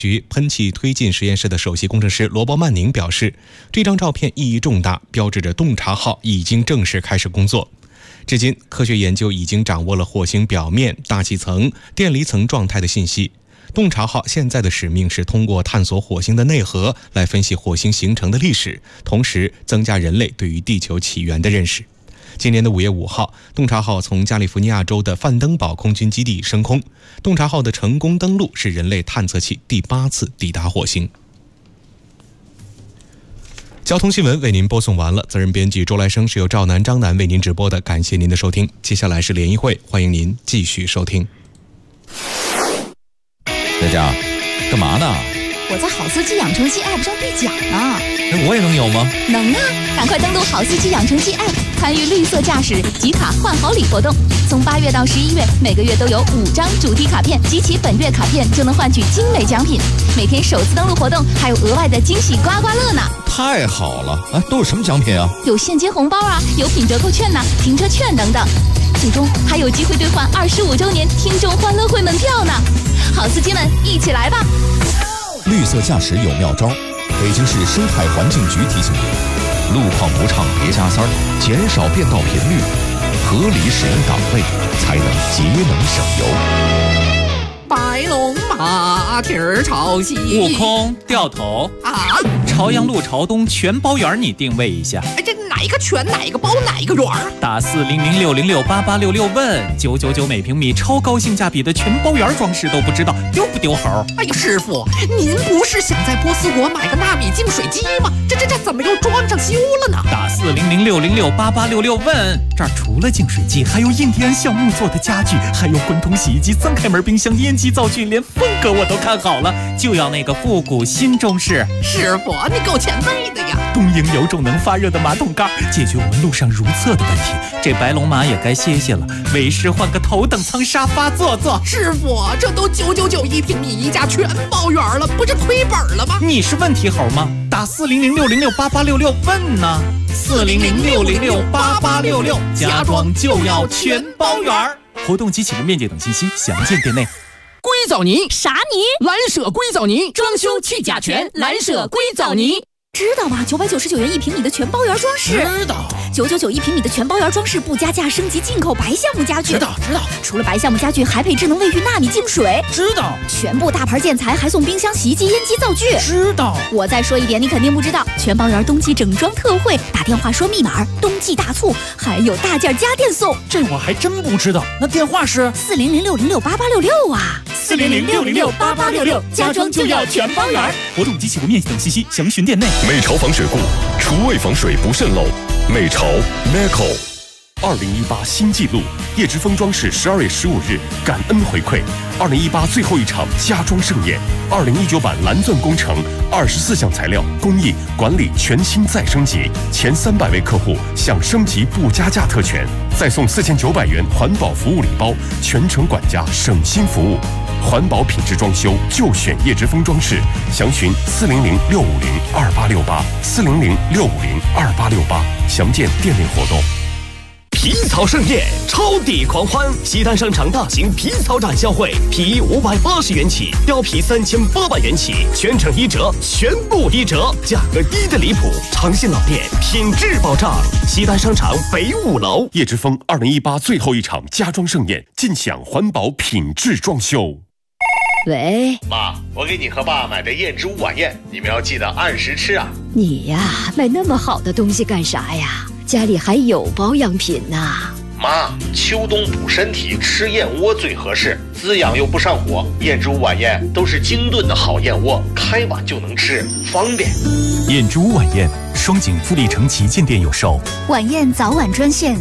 局喷气推进实验室的首席工程师罗伯·曼宁表示，这张照片意义重大，标志着洞察号已经正式开始工作。至今，科学研究已经掌握了火星表面、大气层、电离层状态的信息。洞察号现在的使命是通过探索火星的内核来分析火星形成的历史，同时增加人类对于地球起源的认识。今年的5月5号，洞察号从加利福尼亚州的范登堡空军基地升空。洞察号的成功登陆是人类探测器第8次抵达火星。交通新闻为您播送完了，责任编辑周来生，是由赵楠、张楠为您直播的，感谢您的收听。接下来是联谊会，欢迎您继续收听。 佳佳，干嘛呢？ 我在好司机养成记 App 上兑奖呢。 我也能有吗？ 能啊！赶快登录好司机养成记 App， 参与绿色驾驶集卡换好礼活动。从8月到11月，每个月都有5张主题卡片，集齐本月卡片就能换取精美奖品。每天首次登录活动还有额外的惊喜刮刮乐呢！ 太好了！都有什么奖品啊？ 有现金红包啊，有品折扣券呢，停车券等等。最终还有机会兑换25周年听众欢乐会门票呢！好司机们，一起来吧！ 绿色驾驶有妙招，北京市生态环境局提醒您：路况不畅别加塞儿，减少变道频率，合理使用档位，才能节能省油。 白龙马蹄儿朝西， 悟空掉头啊！ 朝阳路朝东全包圆，你定位一下。 这哪个全哪个包哪个圆儿？ 打40060688866问999每平米，超高性价比的全包圆装饰都不知道丢不丢猴？ 哎呀，师傅，您不是想在波斯国买个纳米净水机吗？这怎么又装上修了呢？ 打40060688866问，这儿除了净水机，还有印第安橡木做的家具，还有滚筒洗衣机、3开门冰箱、烟机灶具，连风格我都看好了，就要那个复古新中式。 师傅，你够前辈的呀！ 东营有种能发热的马桶盖，解决我们路上如厕的问题。这白龙马也该歇歇了，为师换个头等舱沙发坐坐。 师傅，这都9991平米一家全包圆了，不是亏本了吗？ 你是问题猴吗？打40060688866问呢，40060688866，家装就要全包圆。活动及起步面积等信息详见店内。 硅藻泥啥泥？ 蓝舍硅藻泥，装修去甲醛，蓝舍硅藻泥。 知道吗？999元1平米的全包圆装饰。 知道。 9991平米的全包圆装饰不加价，升级进口白橡木家具。 知道。 除了白橡木家具，还配智能卫浴纳米净水。 知道。 全部大牌建材还送冰箱、洗衣机、烟机、灶具。 知道。 我再说一点，你肯定不知道，全包圆冬季整装特惠，打电话说密码，冬季大促，还有大件家电送。 这我还真不知道。那电话是 40060688866啊 ，40060688866，家装就要全包圆。 活动及起步面积等信息详询店内。 美潮防水固，厨卫防水不渗漏。美潮 Meco。2018新纪录，叶之峰装饰12月15日感恩回馈，2018最后一场家装盛宴，2019版蓝钻工程24项材料工艺管理全新再升级，前300位客户享升级不加价特权，再送4900元环保服务礼包，全程管家省心服务。环保品质装修就选叶之峰装饰，详询400-650-2868，400-650-2868，详见店内活动。皮草盛宴，超抵狂欢！西单商场大型皮草展销会，皮衣580元起，貂皮3800元起，全程1折，全部1折，价格低的离谱。长信老店，品质保障。西单商场北5楼。叶之峰2018最后一场家装盛宴，尽享环保品质装修。 喂， 妈，我给你和爸买的燕之屋晚宴，你们要记得按时吃啊。 你呀，买那么好的东西干啥呀？家里还有保养品呢。 妈，秋冬补身体，吃燕窝最合适，滋养又不上火。燕之屋晚宴都是精炖的好燕窝，开碗就能吃，方便。 燕之屋晚宴，双井富力城旗舰店有售。 晚宴早晚专线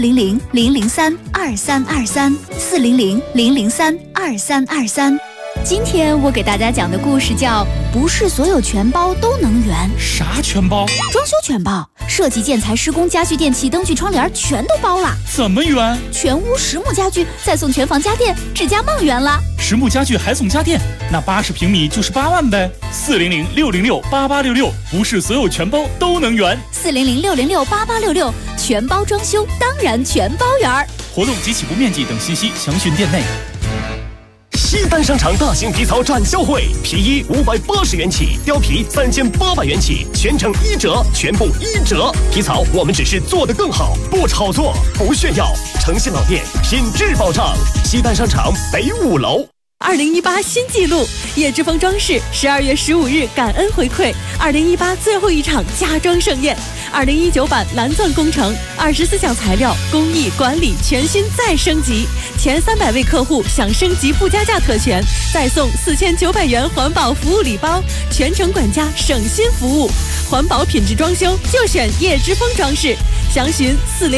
400-003-2323，400-003-2323。今天我给大家讲的故事叫不是所有全包都能圆。 啥全包？ 装修全包，设计、建材、施工、家具、电器、灯具、窗帘全都包了。 怎么圆？ 全屋实木家具，再送全房家电，指甲梦圆了。 实木家具还送家电，那80平米就是8万呗。400-606-8866，不是所有全包都能圆。 400-606-8866，全包装修当然全包圆。 活动及起步面积等信息详询店内。 西单商场大型皮草展销会，皮衣580元起，貂皮3800元起，全程1折，全部1折。皮草我们只是做得更好，不炒作，不炫耀，诚信老店，品质保障。西单商场北5楼。 2018新纪录，叶之峰装饰12月15日感恩回馈2018最后一场家装盛宴，2019版蓝钻工程24项材料工艺管理全新再升级，前300位客户享升级不加价特权，再送4900元环保服务礼包，全程管家省心服务，环保品质装修就选叶之峰装饰，详询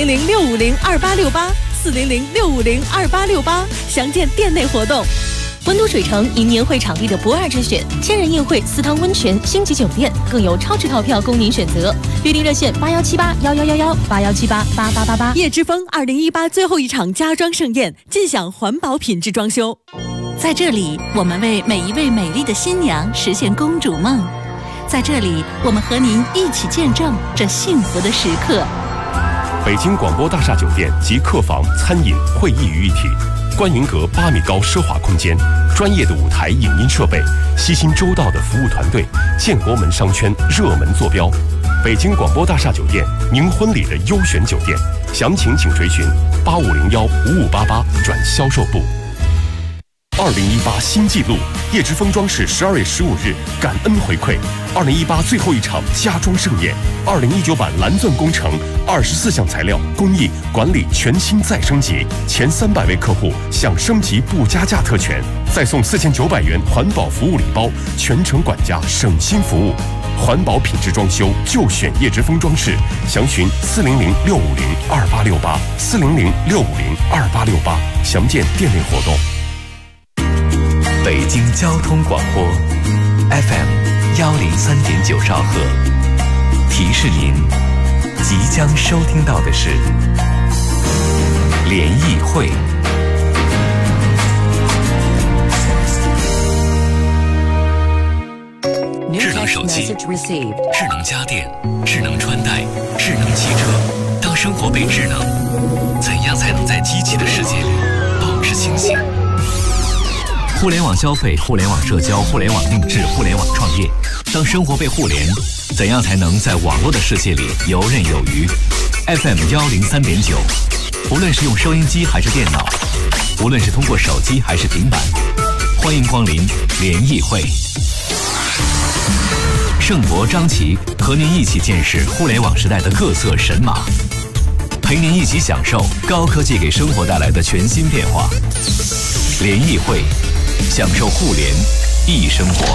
400-650-2868，400-650-2868，详见店内活动。 温都水城迎年会场地的不二之选，千人宴会、4汤温泉、星级酒店，更有超值套票供您选择。约定热线81781111，8178888888。 叶之峰2018最后一场家装盛宴，尽享环保品质装修。 在这里，我们为每一位美丽的新娘实现公主梦。在这里，我们和您一起见证这幸福的时刻。 北京广播大厦酒店及客房、餐饮、会议于一体。观云阁8米高奢华空间，专业的舞台影音设备，悉心周到的服务团队，建国门商圈热门坐标。北京广播大厦酒店，您婚礼的优选酒店，详情请垂询8501-5588转销售部。2018新纪录，叶之峰装饰12月15日感恩回馈2018最后一场家装盛宴，2019版蓝钻工程24项材料工艺管理全新再升级，前300位客户享升级不加价特权，再送4900元环保服务礼包，全程管家省心服务。环保品质装修就选叶之峰装饰，详询400-650-2868，400-650-2868，详见店内活动。 北京交通广播 FM103.9兆赫，提示您即将收听到的是联谊会。智能手机、智能家电、智能穿戴、智能汽车，当生活被智能，怎样才能在机器的世界里保持清醒？互联网消费、互联网社交、互联网定制、互联网创业，当生活被互联，怎样才能在网络的世界里游刃有余？ FM103.9，无论是用收音机还是电脑，无论是通过手机还是平板，欢迎光临联谊会。盛博、张琪和您一起见识互联网时代的各色神马，陪您一起享受高科技给生活带来的全新变化。联谊会，享受互联易生活。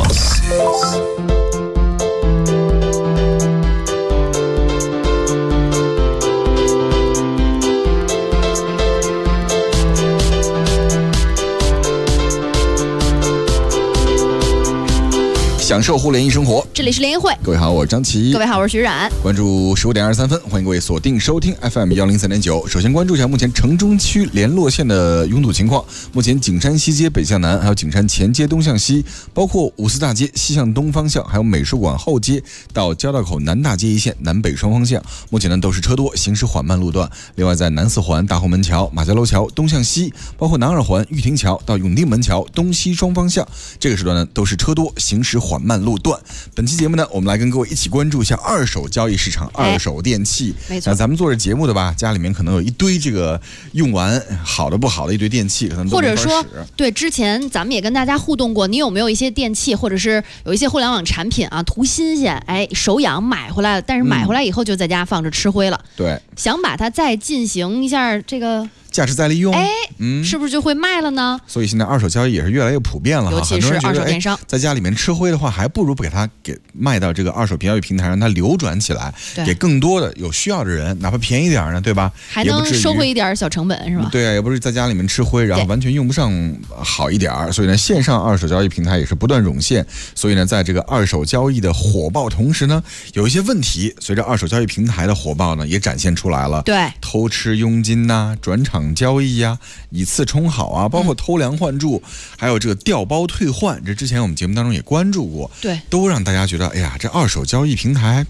享受互联易生活， 这里是联谊会。 各位好，我是张琪。 各位好，我是徐冉。 关注15点23分，欢迎各位锁定收听 FM103.9。首先关注一下目前城中区联络线的拥堵情况。目前景山西街北向南，还有景山前街东向西，包括五四大街西向东方向，还有美术馆后街到交道口南大街一线南北双方向，目前呢都是车多，行驶缓慢路段。另外在南四环大后门桥、马家楼桥东向西，包括南二环玉亭桥到永定门桥东西双方向，这个时段呢都是车多，行驶缓慢路段。本期节目呢，我们来跟各位一起关注一下二手交易市场、二手电器。 没错， 那咱们做这节目的吧，家里面可能有一堆这个用完好的不好的一堆电器，可能都没法使。 或者说，对，之前咱们也跟大家互动过，你有没有一些电器，或者是有一些互联网产品啊，图新鲜，哎，手痒买回来了，但是买回来以后就在家放着吃灰了。 对， 想把它再进行一下这个价值再利用， 是不是就会卖了呢？ 所以现在二手交易也是越来越普遍了， 尤其是二手电商， 在家里面吃灰的话，还不如不给它卖到这个二手交易平台，让它流转起来，给更多的有需要的人，哪怕便宜点呢，对吧？ 还能收回一点小成本，是吧？ 对啊，也不是在家里面吃灰，然后完全用不上好一点。所以呢，线上二手交易平台也是不断涌现。所以呢，在这个二手交易的火爆同时呢，有一些问题随着二手交易平台的火爆呢，也展现出来了。 对， 偷吃佣金呐，转场交易呀，以次充好啊，包括偷梁换柱，还有这个调包退换，这之前我们节目当中也关注过。 对， 都让大家觉得，哎呀，这二手交易平台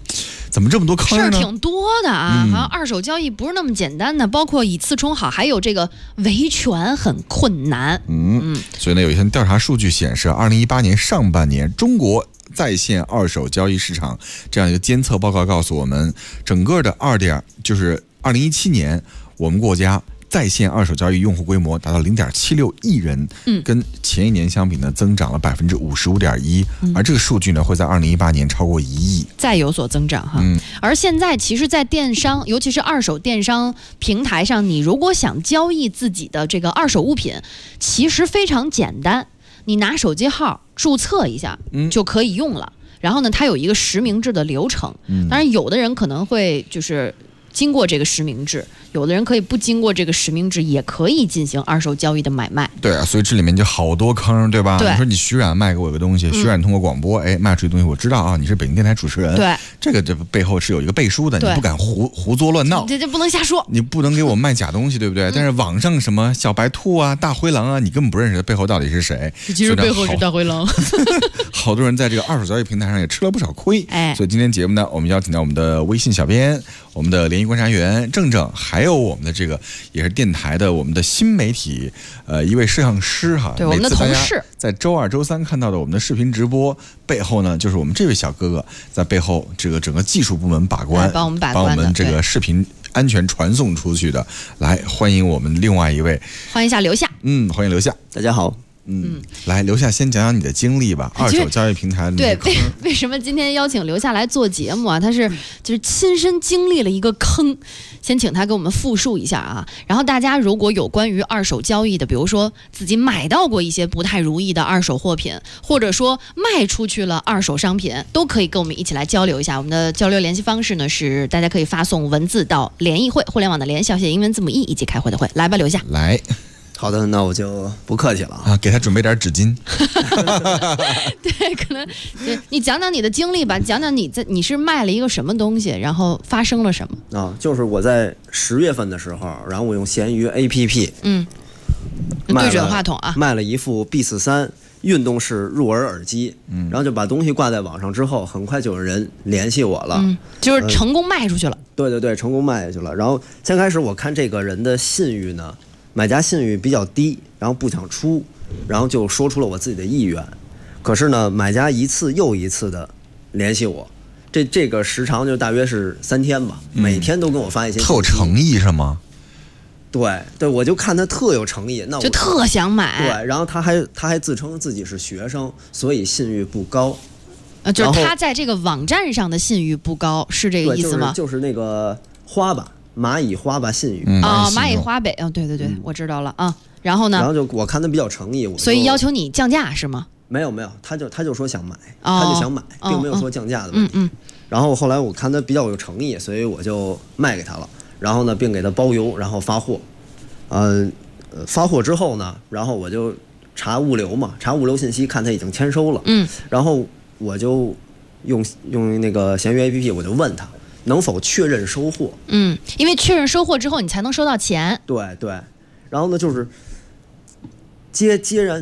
怎么这么多坑呢？ 事儿挺多的啊，好像二手交易不是那么简单的，包括以次充好，还有这个维权很困难。 所以呢，有一项调查数据显示，2018年上半年中国在线二手交易市场这样一个监测报告告诉我们，整个的就是2017年，我们国家在线二手交易用户规模达到0.76亿人，跟前一年相比呢，增长了55.1%，而这个数据呢，会在2018年超过1亿， 再有所增长哈。而现在其实，在电商，尤其是二手电商平台上，你如果想交易自己的这个二手物品，其实非常简单，你拿手机号注册一下就可以用了。然后呢，它有一个实名制的流程，当然有的人可能会就是经过这个实名制，有的人可以不经过这个实名制，也可以进行二手交易的买卖。 对啊，所以这里面就好多坑，对吧？ 对， 你说你徐冉卖给我个东西，徐冉通过广播，卖出去东西，我知道啊，你是北京电台主持人。 对， 这背后是有一个背书的，你不敢胡作乱闹， 这不能瞎说， 你不能给我卖假东西，对不对？但是网上什么小白兔啊、大灰狼啊，你根本不认识的背后到底是谁？ 其实背后是大灰狼。 好多人在这个二手交易平台上也吃了不少亏。所以今天节目呢，我们邀请到我们的微信小编、我们的联谊观察员郑郑，还有我们的这个也是电台的我们的新媒体一位摄像师哈。 对，我们的同事在周二、周三看到的我们的视频直播背后呢，就是我们这位小哥哥在背后这个整个技术部门把关， 帮我们把关， 帮我们这个视频安全传送出去的。来，欢迎我们另外一位， 欢迎一下刘夏。 欢迎刘夏， 大家好。 来，刘夏先讲讲你的经历吧。二手交易平台的对，为什么今天邀请刘夏来做节目啊？他就是亲身经历了一个坑，先请他给我们复述一下啊。然后大家如果有关于二手交易的，比如说自己买到过一些不太如意的二手货品，或者说卖出去了二手商品，都可以跟我们一起来交流一下。我们的交流联系方式呢是大家可以发送文字到联谊会，互联网的联，小写英文字母 E 以及开会的会。来吧，刘夏。 来。 好的，那我就不客气了啊！ 给他准备点纸巾。 对，可能你讲讲你的经历吧，讲讲你是卖了一个什么东西，然后发生了什么啊？就是我在10月份的时候，然后我用闲鱼 APP， 对准话筒啊， 卖了一副 B43运动式入耳耳机，然后就把东西挂在网上之后，很快就有人联系我了， 就是成功卖出去了。 对，成功卖出去了。然后先开始我看这个人的信誉呢。买家信誉比较低，然后不想出，然后就说出了我自己的意愿。可是呢，买家一次又一次的联系我，这个时长就大约是3天吧，每天都跟我发一些特有诚意是吗？ 对，我就看他特有诚意，那我就特想买。 对，然后他还自称自己是学生，所以信誉不高。 就是他在这个网站上的信誉不高，是这个意思吗？ 就是那个花吧。蚂蚁花吧信誉蚂蚁花呗对，我知道了啊。然后呢？ 然后就我看他比较诚意， 所以要求你降价是吗？ 没有，他就说想买，他就想买，并没有说降价的问题。然后后来我看他比较有诚意，所以我就卖给他了。然后呢，并给他包邮，然后发货。发货之后呢，然后我就查物流嘛，查物流信息，看他已经签收了。然后我就用那个闲鱼 APP， 我就问他。能否确认收货？ 因为确认收货之后，你才能收到钱。 对，然后呢，就是接着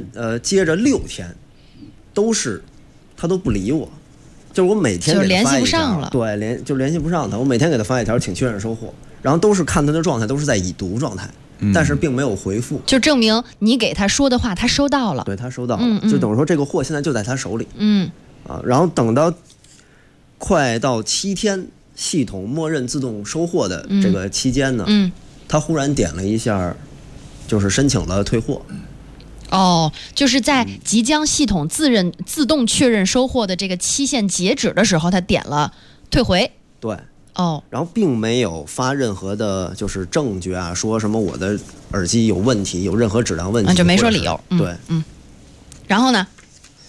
6天，他都不理我，就是我每天给他发一条，就联系不上了。对，就联系不上他。我每天给他发一条，请确认收货，然后都是看他的状态，都是在已读状态，但是并没有回复， 就证明你给他说的话，他收到了。 对，他收到了，就等于说这个货现在就在他手里。然后等到快到7天。系统默认自动收货的这个期间呢，他忽然点了一下，就是申请了退货。 就是在即将系统自动确认收货的这个期限截止的时候，他点了退回。 对，然后并没有发任何的就是证据啊，说什么我的耳机有问题，有任何质量问题， 就没说理由。 对， 然后呢？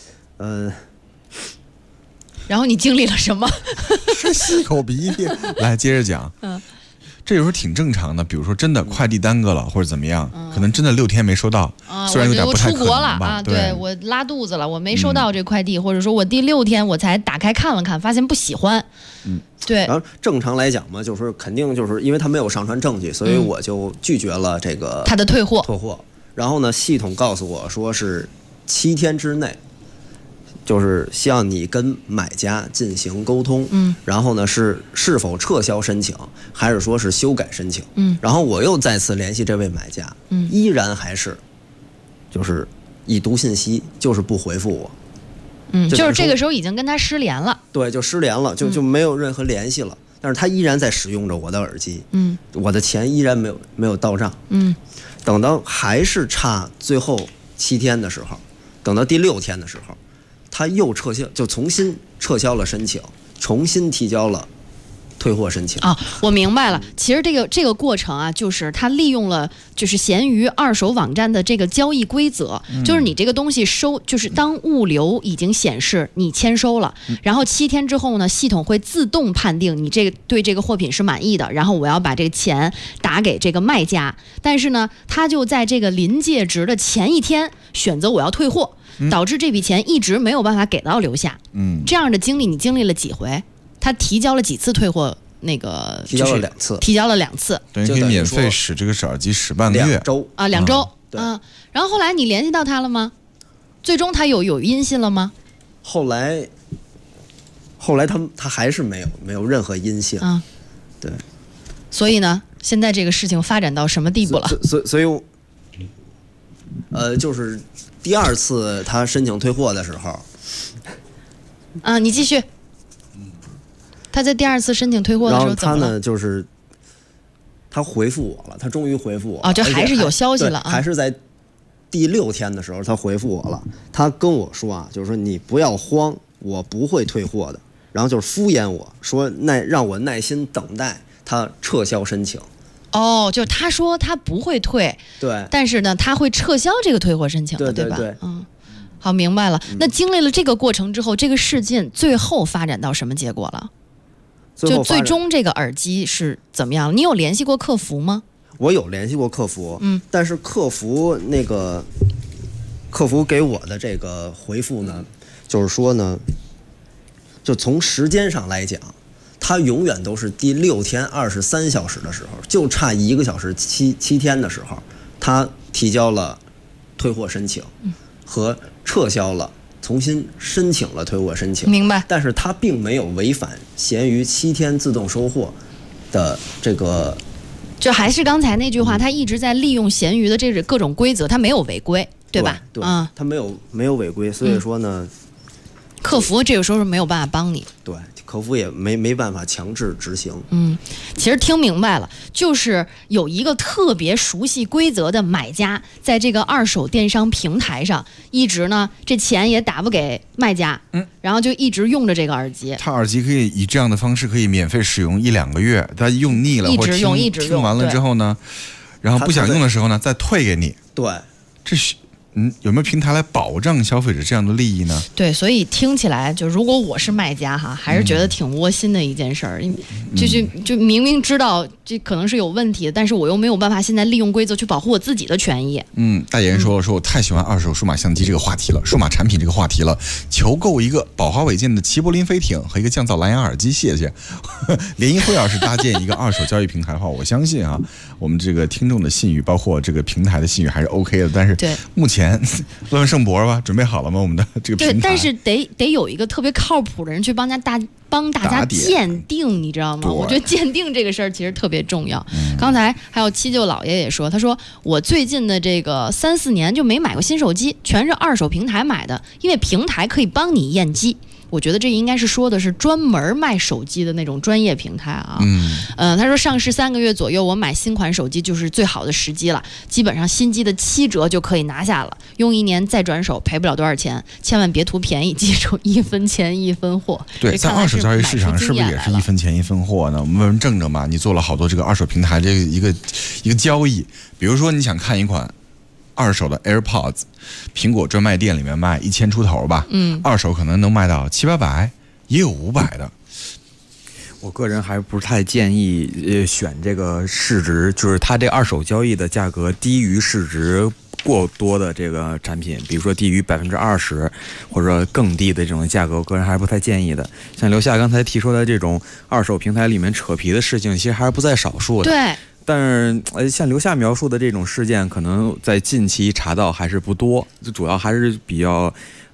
然后你经历了什么？ 吸口鼻涕。来，接着讲。这有时候挺正常的。比如说，真的快递耽搁了，或者怎么样，可能真的6天没收到，虽然有点不太可能吧。我出国了啊， 对，我拉肚子了，我没收到这快递，或者说我第6天我才打开看了看，发现不喜欢。对。 然后正常来讲嘛，就是肯定就是因为他没有上传证据，所以我就拒绝了这个他的退货。 然后呢，系统告诉我说是7天之内。 就是希望你跟买家进行沟通，然后呢是否撤销申请，还是说是修改申请，然后我又再次联系这位买家，依然还是就是已读信息，就是不回复我， 就是这个时候已经跟他失联了， 对，就失联了，就没有任何联系了，但是他依然在使用着我的耳机，我的钱依然没有到账，等到还是差最后7天的时候，等到第6天的时候。他又重新撤销了申请，重新提交了退货申请。 我明白了。其实这个过程啊，就是他利用了就是闲鱼二手网站的这个交易规则，就是你这个东西就是当物流已经显示你签收了，然后7天之后呢，系统会自动判定你对这个货品是满意的，然后我要把这个钱打给这个卖家。但是呢，他就在这个临界值的前1天选择我要退货。导致这笔钱一直没有办法给到留下。这样的经历你经历了几回？他提交了几次退货？ 提交了2次， 提交了2次， 等于可以免费使这个耳机使半个月 ，2周啊，2周。然后后来你联系到他了吗？最终他有音信了吗？ 后来他还是没有任何音信。对。 所以呢，现在这个事情发展到什么地步了？ 所以就是第2次他申请退货的时候， 你继续。他在第2次申请退货的时候怎么了？ 然后他呢，就是他回复我了，他终于回复我了。这还是有消息了啊！ 还是在第6天的时候，他回复我了。他跟我说就是说你不要慌，我不会退货的。然后就是敷衍我说让我耐心等待他撤销申请。 就他说他不会退， 对， 但是呢，他会撤销这个退货申请的， 对吧？好，明白了。那经历了这个过程之后，这个事件最后发展到什么结果了？就最终这个耳机是怎么样？你有联系过客服吗？ 我有联系过客服，但是客服给我的这个回复呢，就是说呢，就从时间上来讲。他永远都是第6天23小时的时候，就差1个小时7天的时候，他提交了退货申请，和撤销了，重新申请了退货申请。 明白。 但是他并没有违反闲鱼7天自动收货的这个。 就还是刚才那句话，他一直在利用闲鱼的这各种规则，他没有违规，对吧？ 对，他没有违规，所以说呢， 客服这个时候是没有办法帮你。 对。客服也没办法强制执行。 其实听明白了，就是有一个特别熟悉规则的买家，在这个二手电商平台上，一直呢这钱也打不给卖家，然后就一直用着这个耳机。 他耳机可以以这样的方式可以免费使用1-2个月，他用腻了， 一直用， 听完了之后呢，然后不想用的时候呢，再退给你。 对， 这是。有没有平台来保障消费者这样的利益呢？ 对，所以听起来就如果我是卖家还是觉得挺窝心的一件事儿。就明明知道这可能是有问题的，但是我又没有办法现在利用规则去保护我自己的权益。 大言说我太喜欢二手数码相机这个话题了，数码产品这个话题了，求购一个宝华伟健的齐柏林飞艇和一个降噪蓝牙耳机，谢谢。联谊会要是搭建一个二手交易平台的话，我相信我们这个听众的信誉，包括这个平台的信誉还是 OK 的。但是目前问问盛博吧，准备好了吗？我们的这个平台。 对，但是得有一个特别靠谱的人去帮大家鉴定，你知道吗？我觉得鉴定这个事儿其实特别重要。刚才还有七舅姥爷也说，他说我最近的这个3-4年就没买过新手机，全是二手平台买的，因为平台可以帮你验机。我觉得这应该是说的是专门卖手机的那种专业平台啊。他说上市3个月左右，我买新款手机就是最好的时机了，基本上新机的7折就可以拿下了，用1年再转手赔不了多少钱，千万别图便宜，记住1分钱1分货。 对，在二手交易市场是不是也是1分钱1分货呢？我们问郑郑吧，你做了好多这个二手平台这一个交易，比如说你想看一款二手的 AirPods， 苹果专卖店里面卖1000出头吧，二手可能能卖到700-800，也有500的。 我个人还不太建议选这个市值，就是它这二手交易的价格低于市值过多的这个产品，比如说低于20%或者更低的这种价格，我个人还是不太建议的。像刘夏刚才提出的这种二手平台里面扯皮的事情，其实还是不在少数的。 对。 但是像刘夏描述的这种事件，可能在近期查到还是不多，就主要还是比较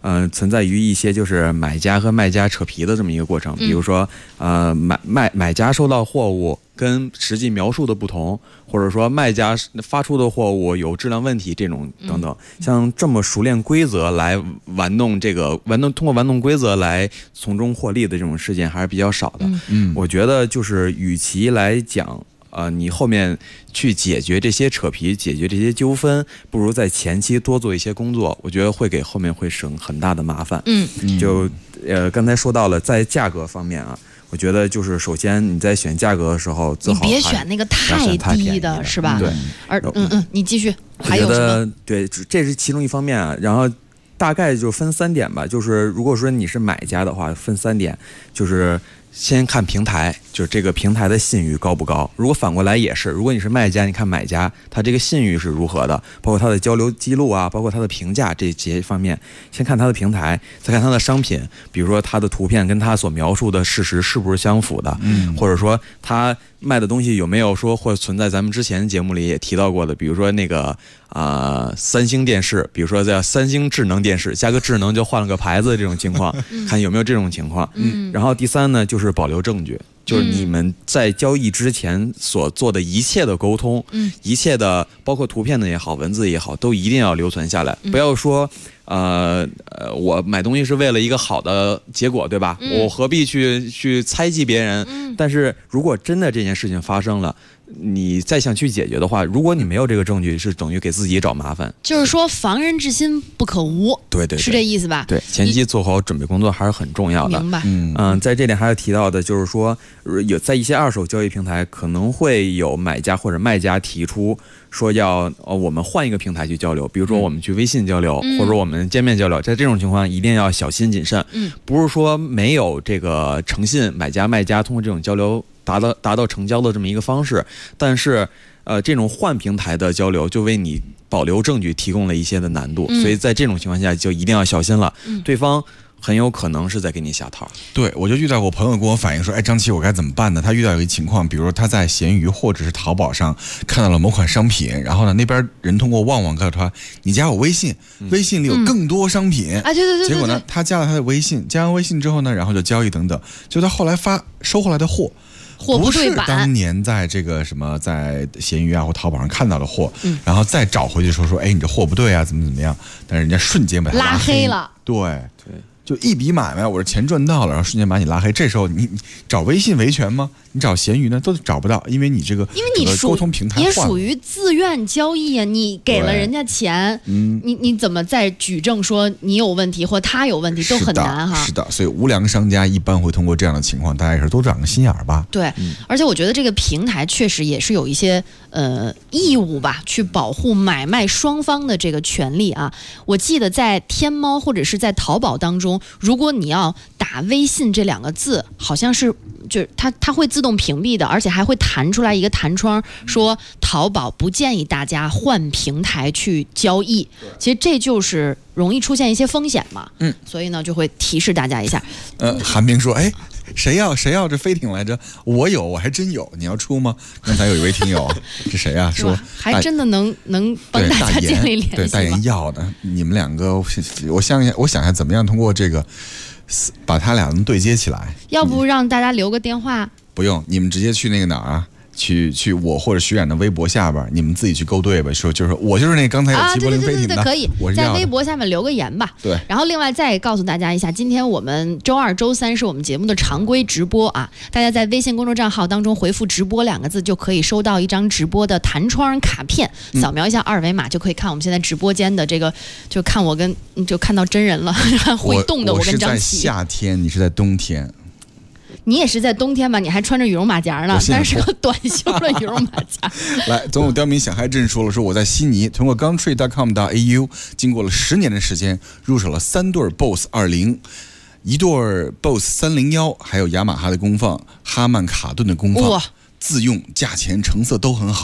存在于一些就是买家和卖家扯皮的这么一个过程，比如说买家收到货物跟实际描述的不同，或者说卖家发出的货物有质量问题这种等等，像这么熟练规则来玩弄通过玩弄规则来从中获利的这种事件还是比较少的。我觉得就是与其来讲你后面去解决这些扯皮、解决这些纠纷，不如在前期多做一些工作，我觉得会给后面会省很大的麻烦。就刚才说到了在价格方面啊，我觉得就是首先你在选价格的时候， 你别选那个太低的，是吧？ 对， 你继续。还有什么？ 对，这是其中一方面啊。然后大概就分3点吧，就是如果说你是买家的话，分3点，就是先看平台，就是这个平台的信誉高不高。如果反过来也是，如果你是卖家，你看买家他这个信誉是如何的，包括他的交流记录啊，包括他的评价这些方面，先看他的平台，再看他的商品，比如说他的图片跟他所描述的事实是不是相符的，或者说他卖的东西有没有说或存在咱们之前节目里也提到过的，比如说那个三星电视，比如说叫三星智能电视，加个智能就换了个牌子这种情况，看有没有这种情况。然后第3呢，就是保留证据，就是你们在交易之前所做的一切的沟通，一切的包括图片的也好，文字也好，都一定要留存下来，不要说我买东西是为了一个好的结果，对吧？我何必去猜忌别人？但是如果真的这件事情发生了，你再想去解决的话，如果你没有这个证据，是等于给自己找麻烦。 就是说防人之心不可无， 对， 是这意思吧？ 对，前期做好准备工作还是很重要的。 明白。 在这点还是提到的，就是说有在一些二手交易平台可能会有买家或者卖家提出说要我们换一个平台去交流，比如说我们去微信交流，或者我们见面交流，在这种情况一定要小心谨慎。不是说没有这个诚信，买家卖家通过这种交流达到成交的这么一个方式，但是这种换平台的交流就为你保留证据提供了一些的难度，所以在这种情况下就一定要小心了。对方很有可能是在给你下套。 对，我就遇到过朋友跟我反映说，哎，张琪，我该怎么办呢？他遇到一个情况，比如说他在闲鱼或者是淘宝上看到了某款商品，然后呢，那边人通过旺旺告诉他，你加我微信，微信里有更多商品。 对。 结果呢，他加了他的微信，加完微信之后呢，然后就交易等等，就他后来收回来的货不是当年在这个什么在闲鱼啊或淘宝上看到的货，然后再找回去说，哎，你这货不对啊，怎么样？但是人家瞬间把他拉黑了。 对。就一笔买卖，我这钱赚到了，然后瞬间把你拉黑。这时候你找微信维权吗？你找闲鱼呢都找不到，因为你这个沟通平台也属于自愿交易啊。你给了人家钱，你怎么再举证说你有问题或他有问题都很难哈。 是的，所以无良商家一般会通过这样的情况，大家也是多长个心眼儿吧。 对，而且我觉得这个平台确实也是有一些义务吧，去保护买卖双方的这个权利啊。我记得在天猫或者是在淘宝当中，如果你要打微信这2个字，好像是就是它会自动屏蔽的，而且还会弹出来一个弹窗，说淘宝不建议大家换平台去交易。其实这就是容易出现一些风险嘛。所以呢就会提示大家一下。 韩冰说，哎，谁要这飞艇来着？我还真有，你要出吗？刚才有一位听友，这谁啊？说还真的能帮大家建立联系吗？ 对，大言要的，你们2个，我想一下怎么样通过这个把他俩能对接起来。 要不让大家留个电话？ 不用，你们直接去那个哪儿啊？去我或者徐冉的微博下边，你们自己去勾对吧。就是我就是那刚才有齐柏林飞艇的， 可以在微博下面留个言吧。 对， 然后另外再告诉大家一下，今天我们周2、周3是我们节目的常规直播啊，大家在微信公众账号当中回复直播2个字，就可以收到一张直播的弹窗卡片，扫描一下二维码就可以看我们现在直播间的这个，就看我跟就看到真人了，会动的我跟张琪。 我是在夏天，你是在冬天。 你也是在冬天吧？你还穿着羽绒马甲呢，但是个短袖的羽绒马甲。 来，总有刁民想害朕说了，说我在悉尼通过 gumtree.com.au 经过了10年的时间，入手了3对 BOSS 20，一对 BOSS 301，还有雅马哈的功放，哈曼卡顿的功放，自用，价钱成色都很好。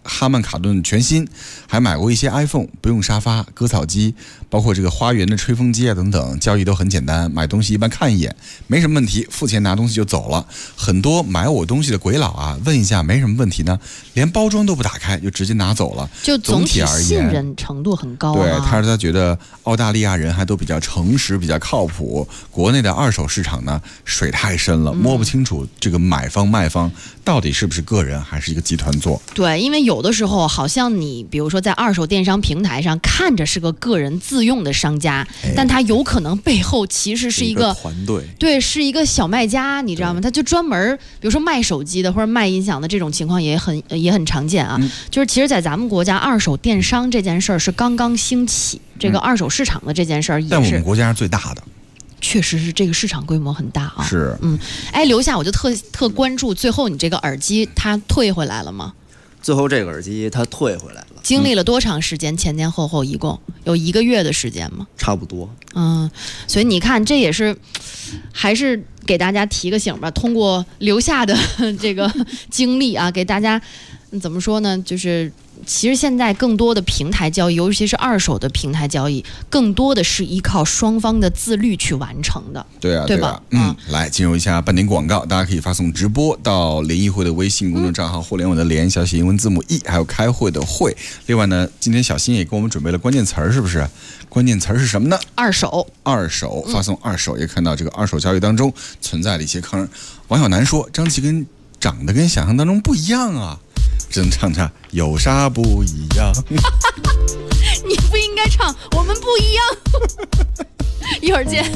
哈曼卡顿全新，还买过一些 iPhone 不用沙发、割草机，包括这个花园的吹风机啊等等，交易都很简单，买东西一般看一眼没什么问题，付钱拿东西就走了。很多买我东西的鬼佬啊，问一下没什么问题呢，连包装都不打开就直接拿走了， 就总体而言信任程度很高。 对，他觉得澳大利亚人还都比较诚实，比较靠谱。国内的二手市场呢，水太深了，摸不清楚这个买方卖方到底是不是个人还是一个集团做。 对，因为有的时候好像你比如说在二手电商平台上看着是个个人自用的商家，但他有可能背后其实是一个团队， 对，是一个小卖家，你知道吗？他就专门比如说卖手机的或者卖音响的这种情况也很常见啊。就是其实在咱们国家二手电商这件事儿是刚刚兴起，这个二手市场的这件事儿也是但我们国家是最大的。 确实是这个市场规模很大啊。 是， 刘夏，我就特关注最后你这个耳机它退回来了吗？ 最后这个耳机它退回来了。 经历了多长时间？前后一共有1个月的时间吗？ 差不多。 所以你看，这也是还是给大家提个醒吧。通过刘夏的这个经历啊，给大家怎么说呢？就是其实现在更多的平台交易，尤其是二手的平台交易，更多的是依靠双方的自律去完成的。 对啊， 对吧？ 来进入一下半点广告，大家可以发送直播到联谊会的微信公众账号，互联网的联小写英文字母 E， 还有开会的会。另外呢，今天小新也给我们准备了关键词儿，是不是？关键词儿是什么呢？ 二手， 发送二手，也看到这个二手交易当中存在的一些坑。王小楠说，张琪长得跟想象当中不一样啊。只能唱着有啥不一样。 你不应该唱我们不一样。一会儿见。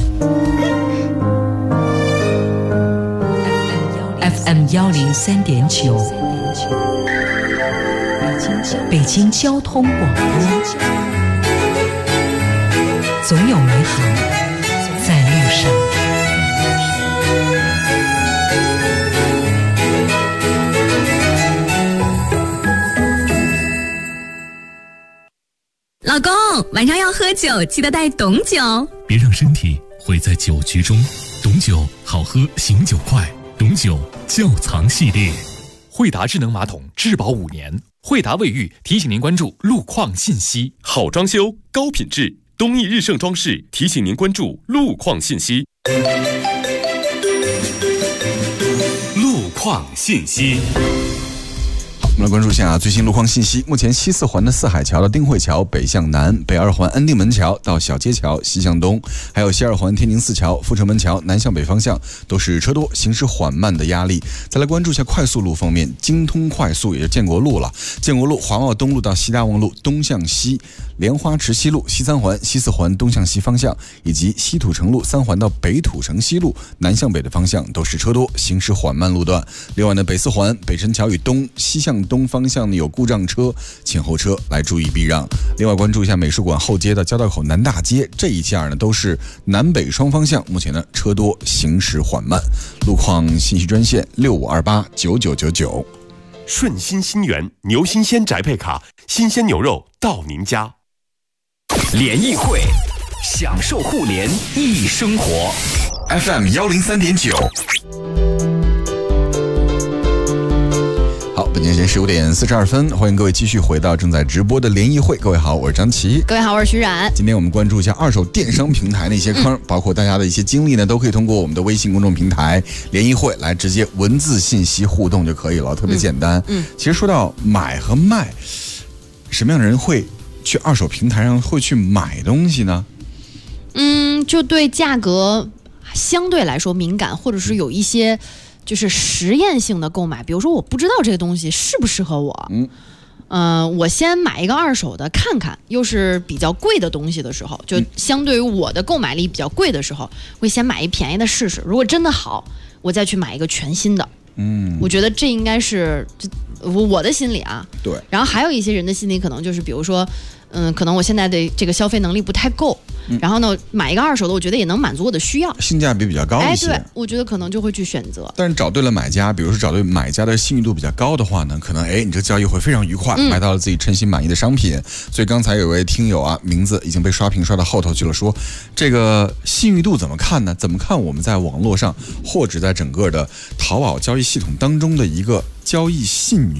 FM 103.9，北京交通广播，总有美好在路上。 老公，晚上要喝酒，记得带董酒。 别让身体毁在酒局中。董酒好喝，醒酒快。董酒窖藏系列， 惠达智能马桶质保5年。惠达卫浴提醒您关注路况信息。好装修，高品质。东义日盛装饰提醒您关注路况信息。路况信息。 我们来关注一下最新路况信息。目前西4环的四海桥的丁汇桥北向南，北2环安定门桥到小街桥西向东，还有西2环天宁4桥阜成门桥南向北方向都是车多，行驶缓慢的压力。再来关注一下快速路方面，京通快速也是建国路了，建国路华贸东路到西大望路东向西，莲花池西路西3环西4环东向西方向，以及西土城路3环到北土城西路南向北的方向都是车多，行驶缓慢路段。另外呢，北4环北辰桥以东西向东方向呢有故障车，请后车来注意避让。另外关注一下美术馆后街到交道口南大街这一下呢都是南北双方向，目前呢车多，行驶缓慢。路况信息专线65289999。 顺心新源牛新鲜宅配卡，新鲜牛肉到您家。 联谊会，享受互联易生活。FM 103.9。 好，本节时间15点42分，欢迎各位继续回到正在直播的联谊会。各位好，我是张琪。 各位好，我是徐冉。 今天我们关注一下二手电商平台的一些坑，包括大家的一些经历呢，都可以通过我们的微信公众平台联谊会来直接文字信息互动就可以了，特别简单。其实说到买和卖，什么样的人会去二手平台上会去买东西呢？ 就对价格相对来说敏感，或者是有一些就是实验性的购买，比如说我不知道这个东西适不适合我，我先买一个二手的看看，又是比较贵的东西的时候，就相对于我的购买力比较贵的时候，会先买一便宜的试试，如果真的好，我再去买一个全新的。我觉得这应该是我的心理啊。 对。 然后还有一些人的心理可能就是，比如说，可能我现在的这个消费能力不太够，然后呢，买一个二手的，我觉得也能满足我的需要， 性价比比较高一些。 对，我觉得可能就会去选择。 但是找对了买家，比如说找对买家的信誉度比较高的话呢，可能你这个交易会非常愉快，买到了自己称心满意的商品。所以刚才有位听友啊，名字已经被刷屏刷到后头去了，说这个信誉度怎么看呢？怎么看我们在网络上或者在整个的淘宝交易系统当中的一个交易信誉？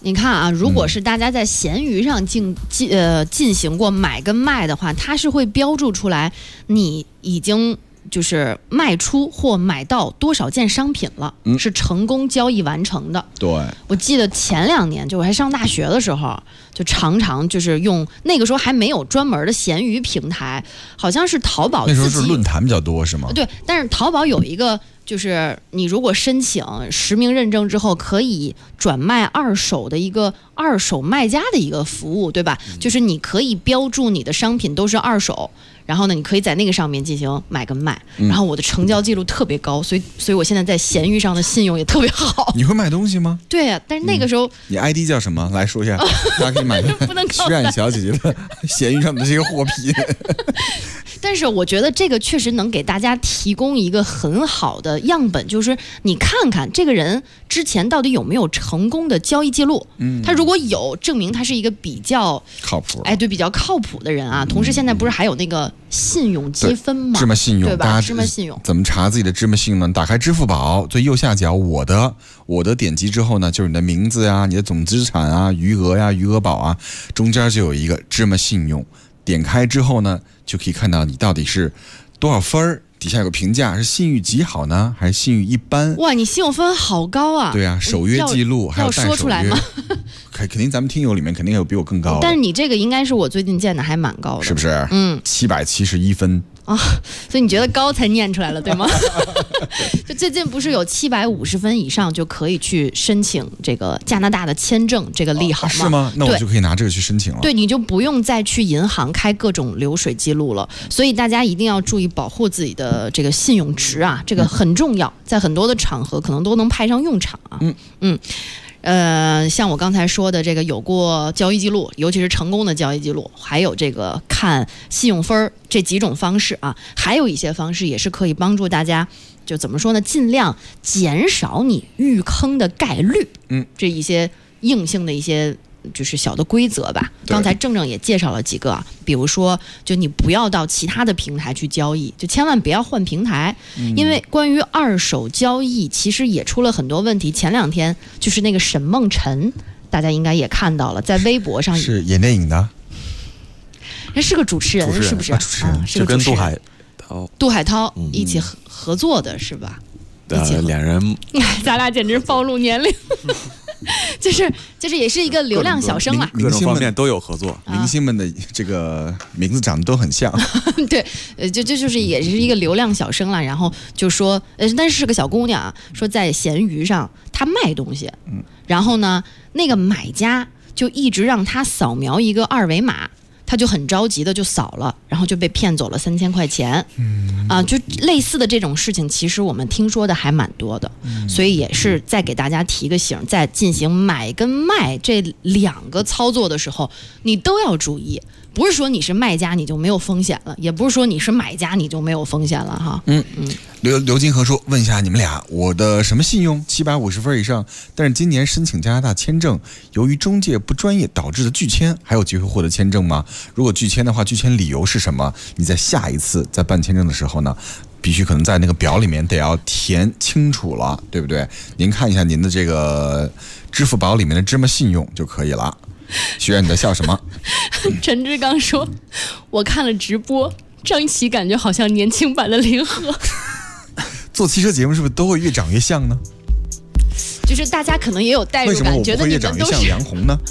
你看啊，如果是大家在闲鱼上进行过买跟卖的话，它是会标注出来你已经就是卖出或买到多少件商品了，是成功交易完成的。 对， 我记得前2年就我还上大学的时候，就常常就是用那个时候还没有专门的闲鱼平台，好像是淘宝那时候是论坛比较多是吗？ 对，但是淘宝有一个。就是你如果申请实名认证之后，可以转卖2手的一个2手卖家的一个服务，对吧？就是你可以标注你的商品都是2手，然后呢，你可以在那个上面进行买跟卖。然后我的成交记录特别高，所以我现在在闲鱼上的信用也特别好。 你会卖东西吗？ 对呀，但是那个时候你 ID 叫什么？来说一下，大家可以买徐冉小姐姐的闲鱼上的这些货品。 但是我觉得这个确实能给大家提供一个很好的样本，就是你看看这个人之前到底有没有成功的交易记录。他如果有，证明他是一个比较靠谱， 对，比较靠谱的人啊。同时现在不是还有那个信用积分吗？ 芝麻信用， 对吧？芝麻信用怎么查自己的芝麻信用呢？打开支付宝最右下角我的点击之后呢，就是你的名字啊，你的总资产啊，余额呀，余额宝啊，中间就有一个芝麻信用。点开之后呢，就可以看到你到底是多少分儿，底下有个评价，是信誉极好呢，还是信誉一般？ 哇，你信用分好高啊！ 对啊，首约记录还有带说出来吗？ 肯定咱们听友里面肯定有比我更高的。 但是你这个应该是我最近见的还蛮高的， 是不是？771分啊，所以你觉得高才念出来了，对吗？就最近不是有750分以上就可以去申请这个加拿大的签证这个利好吗？ 是吗？那我就可以拿这个去申请了。 对，你就不用再去银行开各种流水记录了。所以大家一定要注意保护自己的这个信用值啊，这个很重要，在很多的场合可能都能派上用场啊。像我刚才说的这个有过交易记录，尤其是成功的交易记录，还有这个看信用分这几种方式啊，还有一些方式也是可以帮助大家，就怎么说呢，尽量减少你遇坑的概率。这一些硬性的一些就是小的规则吧。刚才正也介绍了几个啊，比如说就你不要到其他的平台去交易，就千万不要换平台。因为关于2手交易其实也出了很多问题。前2天就是那个沈梦辰，大家应该也看到了，在微博上是演电影的， 人是个主持人是不是？ 主持人是个主持人，杜海涛一起合作的是吧？ 两人， 咱俩简直暴露年龄。就是也是一个流量小生啦， 各种方面都有合作。 明星们的这个名字长得都很像。 对，就是也是一个流量小生啦。然后就说，但是个小姑娘啊，说在闲鱼上她卖东西，然后呢，那个买家就一直让她扫描一个2维码。他就很着急的就扫了，然后就被骗走了3000块钱。就类似的这种事情，其实我们听说的还蛮多的。所以也是再给大家提个醒，在进行买跟卖这2个操作的时候，你都要注意。不是说你是卖家你就没有风险了，也不是说你是买家你就没有风险了哈。 刘金河说，问一下你们俩，我的什么信用750分以上，但是今年申请加拿大签证，由于中介不专业导致的拒签，还有机会获得签证吗？如果拒签的话，拒签理由是什么？你在下一次在办签证的时候呢，必须可能在那个表里面得要填清楚了，对不对？您看一下您的这个支付宝里面的芝麻信用就可以了。徐冉，你在笑什么？ 陈志刚说，我看了直播，张琪感觉好像年轻版的林和。 做汽车节目是不是都会越长越像呢？ 就是大家可能也有代入感， 为什么我不会越长越像梁红呢？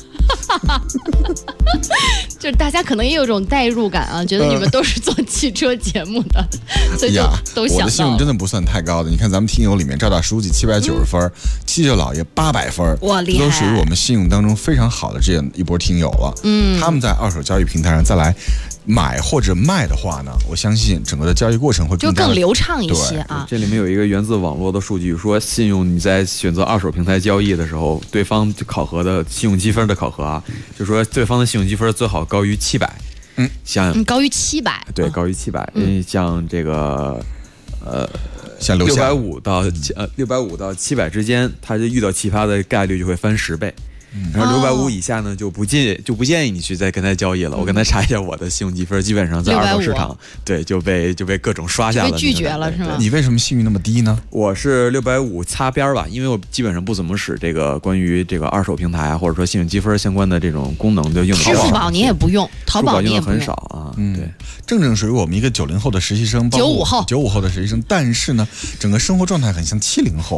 就是大家可能也有一种代入感啊，觉得你们都是做汽车节目的，所以就都想到。 我的信用真的不算太高的，你看咱们听友里面赵大书记790分，七舅老爷800分， 哇，厉害！ 都属于我们信用当中非常好的这样一波听友了。他们在2手交易平台上再来买或者卖的话呢，我相信整个的交易过程会更流畅一些啊。 这里面有一个源自网络的数据，说信用你在选择2手平台交易的时候，对方考核的信用积分的考核啊，就说对方的信用积分最好高于700。像高于700， 对，高于700。像这个像 650到700之间，他就遇到奇葩的概率就会翻10倍。 然后650以下呢就不建议你去再跟他交易了。我跟他查一下我的信用积分，基本上在二手市场对就被各种刷下了， 被拒绝了是吗？ 你为什么信誉那么低呢？ 我是650擦边吧，因为我基本上不怎么使这个关于这个二手平台或者说信用积分相关的这种功能，就用支付宝你也不用，淘宝你也不用， 很少啊。对， 正属于我们一个90后的实习生，95后的实习生，但是呢，整个生活状态很像70后。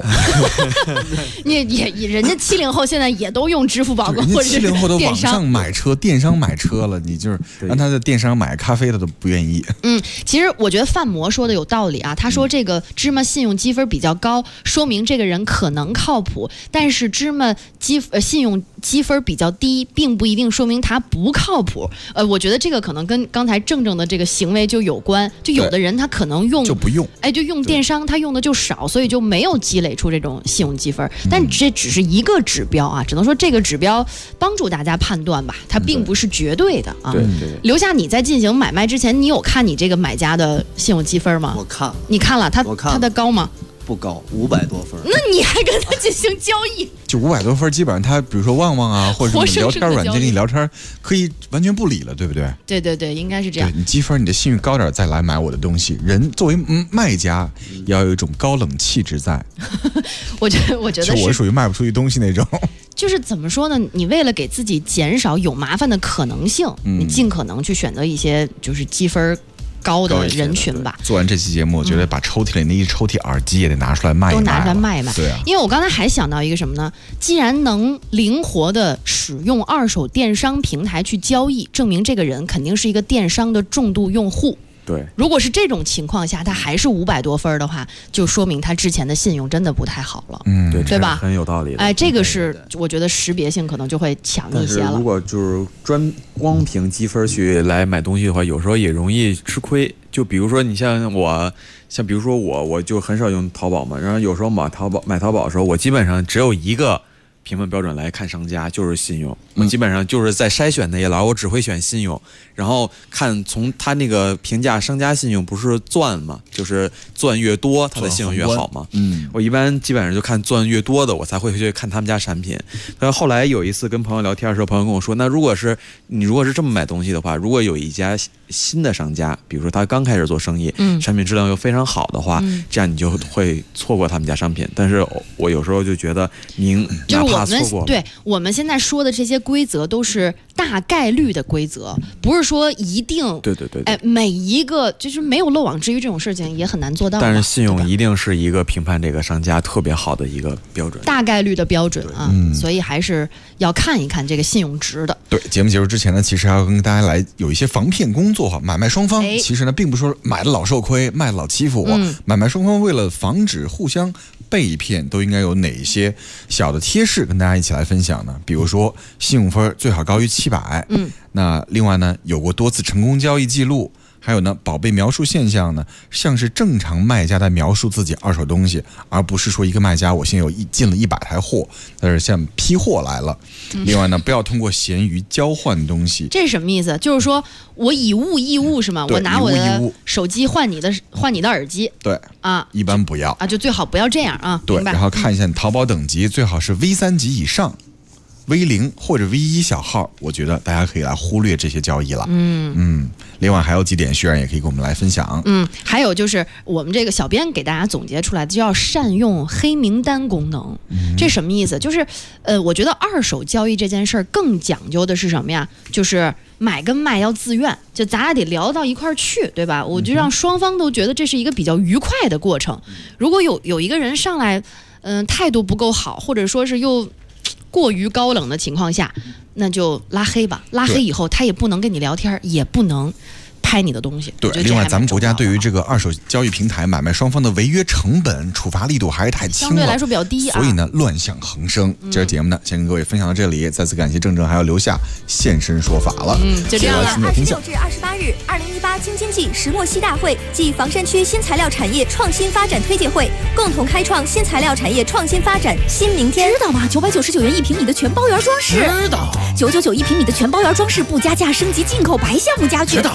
人家70后现在也都用支付宝或者是 70后的网上买车，电商买车了，你就是让他在电商买咖啡他都不愿意。 其实我觉得范魔说的有道理啊，他说这个芝麻信用积分比较高，说明这个人可能靠谱，但是芝麻信用积分比较低，并不一定说明他不靠谱。我觉得这个可能跟刚才正的这个行为就有关，就有的人他可能用就不用， 就用电商他用的就少，所以就没有积累出这种信用积分。但这只是一个指标啊，只能说这个指标帮助大家判断吧，它并不是绝对的啊。 对。 留下你在进行买卖之前，你有看你这个买家的信用积分吗？ 我看了。 你看了他的高吗？ 不高，500多分。 那你还跟他进行交易？ 就500多分，基本上他比如说旺旺啊，或者是聊天软件跟你聊天，可以完全不理了，对不对？ 对，应该是这样。 你积分，你的信誉高点再来买我的东西。人作为卖家，也要有一种高冷气质在。 我觉得是我属于卖不出去东西那种。 就是怎么说呢？你为了给自己减少有麻烦的可能性，你尽可能去选择一些就是积分高的人群吧。 做完这期节目，我觉得把抽屉里那一抽屉耳机也得拿出来卖一卖， 都拿出来卖一卖。 对啊， 因为我刚才还想到一个什么呢？既然能灵活的使用二手电商平台去交易，证明这个人肯定是一个电商的重度用户。 对， 如果是这种情况下，他还是500多分的话，就说明他之前的信用真的不太好了。对吧？ 很有道理的。 这个是我觉得识别性可能就会强一些了。 如果就是光凭积分去来买东西的话，有时候也容易吃亏。就比如说你像比如说我就很少用淘宝嘛，然后有时候买淘宝的时候，我基本上只有一个评分标准来看商家，就是信用。我基本上就是在筛选那一栏，我只会选信用，然后看从他那个评价商家信用不是钻嘛，就是钻越多他的信用越好嘛。我一般基本上就看钻越多的，我才会去看他们家产品。但后来有一次跟朋友聊天的时候，朋友跟我说，那如果是这么买东西的话，如果有一家新的商家，比如说他刚开始做生意，产品质量又非常好的话，这样你就会错过他们家商品。但是我有时候就觉觉得您哪怕错过了， 对我们现在说的这些规则都是大概率的规则，不是说一定对， 每一个就是没有漏网之鱼这种事情也很难做到。 但是信用一定是一个评判这个商家特别好的一个标准， 大概率的标准啊，所以还是要看一看这个信用值的。 对，节目结束之前呢，其实还要跟大家来有一些防骗工作哈。买卖双方其实呢，并不是说买了老受亏，卖了老欺负我。买卖双方为了防止互相被骗，都应该有哪些小的贴士跟大家一起来分享呢？比如说信用分最好高于700，那另外呢，有过多次成功交易记录。还有呢，宝贝描述现象呢，像是正常卖家在描述自己二手东西，而不是说一个卖家我现在进了100台货，但是像批货来了。另外呢，不要通过闲鱼交换东西。 这是什么意思？就是说我以物易物是吗？我拿我的手机换你的耳机。 对啊，一般不要啊，就最好不要这样啊。 对，然后看一下你淘宝等级，最好是 V3 级以上。V0 或者 V1 小号，我觉得大家可以来忽略这些交易了。另外还有几点，薛然也可以跟我们来分享。 还有就是我们这个小编给大家总结出来的，就要善用黑名单功能。这什么意思？就是我觉得二手交易这件事儿更讲究的是什么呀？就是买跟卖要自愿，就咱俩得聊到一块儿去，对吧？我就让双方都觉得这是一个比较愉快的过程。如果有一个人上来，态度不够好，或者说是又过于高冷的情况下，那就拉黑吧。拉黑以后，他也不能跟你聊天，也不能拍你的东西。 对，另外咱们国家对于这个二手交易平台买卖双方的违约成本处罚力度还是太轻了， 相对来说比较低啊。 所以呢，乱象横生。这节目呢，先跟各位分享到这里，再次感谢郑还有留下现身说法了。 就这样了。 26至28日，2018京津冀石墨烯大会暨房山区新材料产业创新发展推介会，共同开创新材料产业创新发展新明天。 知道吗？999元1平米的全包圆装饰。 知道。 999一平米的全包圆装饰，不加价升级进口白橡木家具。 知道。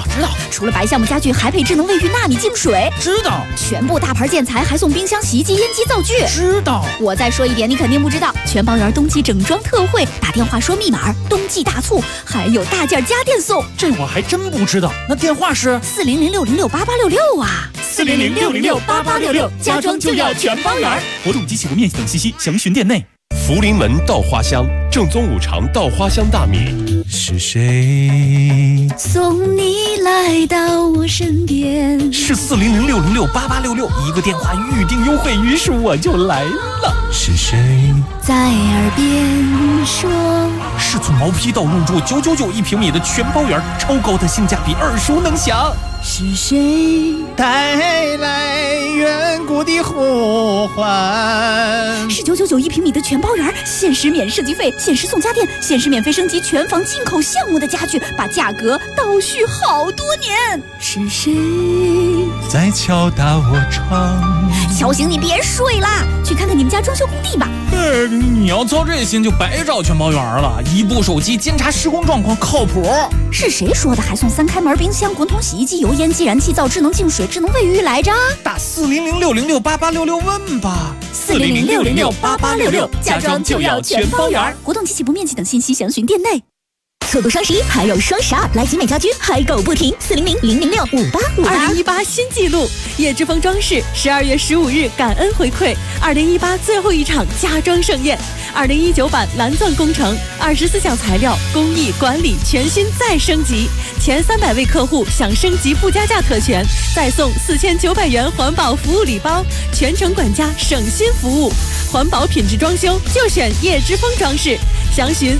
除了白橡木家具，还配智能卫浴纳米净水。 知道。 全部大牌建材还送冰箱、洗衣机、烟机、灶具。 知道。 我再说一点，你肯定不知道，全包园冬季整装特惠，打电话说密码，冬季大促，还有大件家电送。 这我还真不知道。那电话是 400-606-8866啊 ，400-606-8866，家装就要全包园。活动及起步面积等信息详询店内。 福临门稻花香，正宗五常稻花香大米。 是谁送你来到我身边？ 是400-606-8866，一个电话预定优惠，于是我就来了。是谁在耳边说？ 是从毛坯到入住999一平米的全包园，超高的性价比，耳熟能详。 是谁带来远古的呼唤？ 是999一平米的全包园，限时免设计费，限时送家电，限时免费升级全房进口项目的家具，把价格倒叙好多年。是谁在敲打我窗？ 敲醒你别睡啦，去看看你们家装修工地吧。 你要操这心就白找全包园了，一部手机监察施工状况靠谱。 是谁说的还送3开门冰箱、滚筒洗衣机、油烟机、燃气灶、智能净水、智能卫浴来着？ 打400-606-8866问吧。 400-606-8866，家装就要全包园。活动及起步面积等信息详询店内。错过双11还有双12，来集美家居嗨购不停，400-006-5858。 2018新纪录，叶之峰装饰12月15日感恩回馈2018最后一场家装盛宴，2019版蓝钻工程，24项材料工艺管理全新再升级，前300位客户享升级不加价特权，再送4900元环保服务礼包，全程管家省心服务，环保品质装修就选叶之峰装饰，详询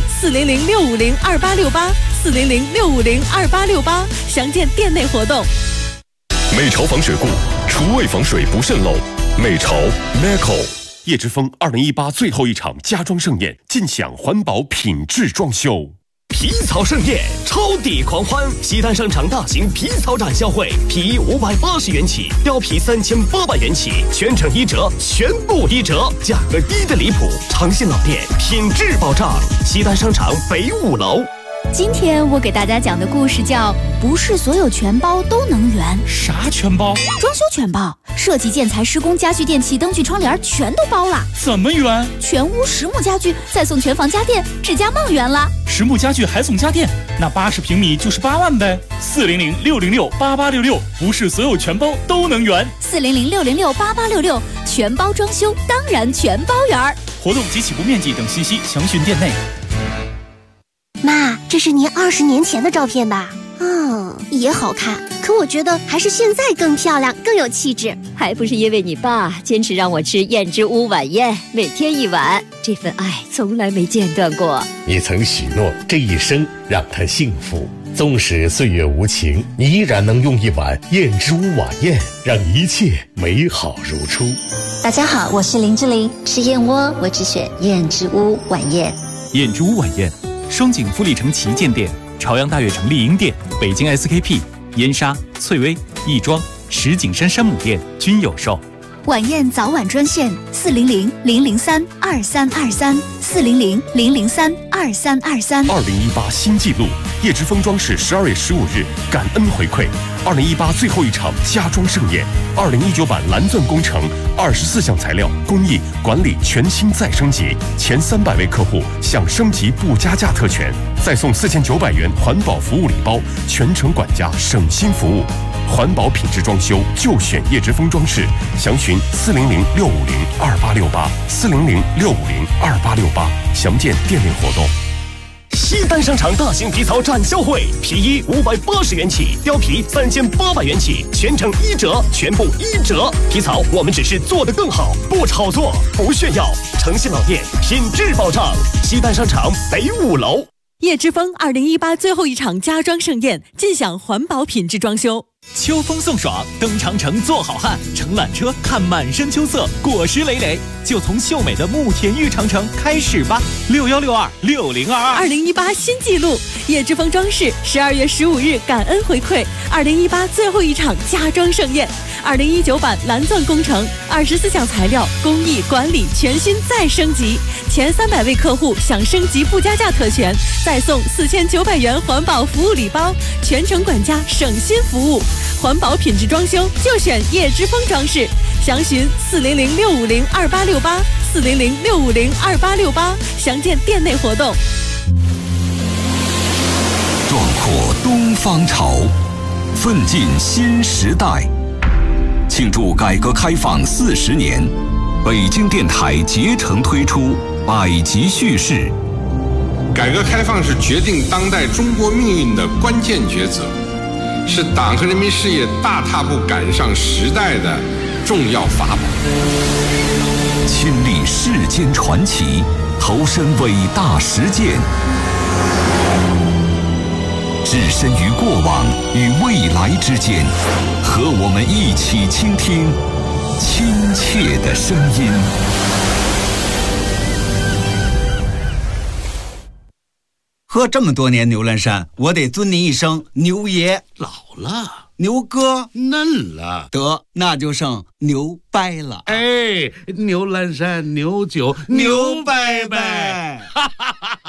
400-650-2868，400-650-2868，详见店内活动。 美潮防水固，厨卫防水不渗漏。美潮 Meco。叶之峰2018最后一场家装盛宴，尽享环保品质装修。 皮草盛宴，超抵狂欢！西单商场大型皮草展销会，皮衣580元起，貂皮3800元起，全程1折，全部1折，价格低得离谱。长信老店，品质保障。西单商场北5楼。 今天我给大家讲的故事叫不是所有全包都能圆。 啥全包？ 装修全包，设计、建材、施工、家具、电器、灯具、窗帘全都包了。 怎么圆？ 全屋实木家具，再送全房家电，指甲梦圆了。 实木家具还送家电，那80平米就是8万呗。400-606-8866，不是所有全包都能圆。 400-606-8866，全包装修当然全包圆。 活动及起步面积等信息详询店内。 妈，这是您20年前的照片吧？也好看，可我觉得还是现在更漂亮，更有气质。 还不是因为你爸坚持让我吃燕之屋晚宴，每天1碗，这份爱从来没间断过。 你曾许诺这一生让他幸福，纵使岁月无情，你依然能用1碗燕之屋晚宴，让一切美好如初。 大家好，我是林志玲，吃燕窝我只选燕之屋晚宴。 燕之屋晚宴，双井富力城旗舰店、朝阳大悦城丽婴店、北京 SKP、燕莎、翠微、亦庄、石景山山姆店均有售。 晚宴早晚专线400-003-2323，400-003-2323。 2018新纪录，叶之峰装饰12月15日感恩回馈2018最后一场家装盛宴，2019版蓝钻工程，24项材料工艺管理全新再升级，前300位客户享升级不加价特权，再送4900元环保服务礼包，全程管家省心服务。环保品质装修就选叶之峰装饰，详询400-650-2868，400-650-2868，详见店内活动。 西单商场大型皮草展销会，皮衣580元起，貂皮3800元起，全程1折，全部1折。皮草我们只是做得更好，不炒作，不炫耀。诚信老店，品质保障。西单商场北5楼。 叶之峰2018最后一场家装盛宴，尽享环保品质装修。 秋风送爽，登长城做好汉，乘缆车看满山秋色，果实累累，就从秀美的慕田峪长城开始吧。61626022，2018 新纪录，叶之峰装饰12月15日感恩回馈2018最后一场家装盛宴，2019版蓝钻工程，24项材料工艺管理全新再升级，前300位客户享升级不加价特权，再送4900元环保服务礼包，全程管家省心服务。环保品质装修就选叶之峰装饰，详询400-650-2868，400-650-2868，详见店内活动。 壮阔东方潮，奋进新时代。庆祝改革开放40年，北京电台竭诚推出百集叙事。 改革开放是决定当代中国命运的关键抉择，是党和人民事业大踏步赶上时代的重要法宝。 亲历世间传奇，投身伟大实践，置身于过往与未来之间，和我们一起倾听亲切的声音。 喝这么多年牛栏山，我得尊您一声牛爷。 老了， 牛哥嫩了， 得那就剩牛掰了。 哎，牛栏山牛酒牛掰掰，哈哈哈。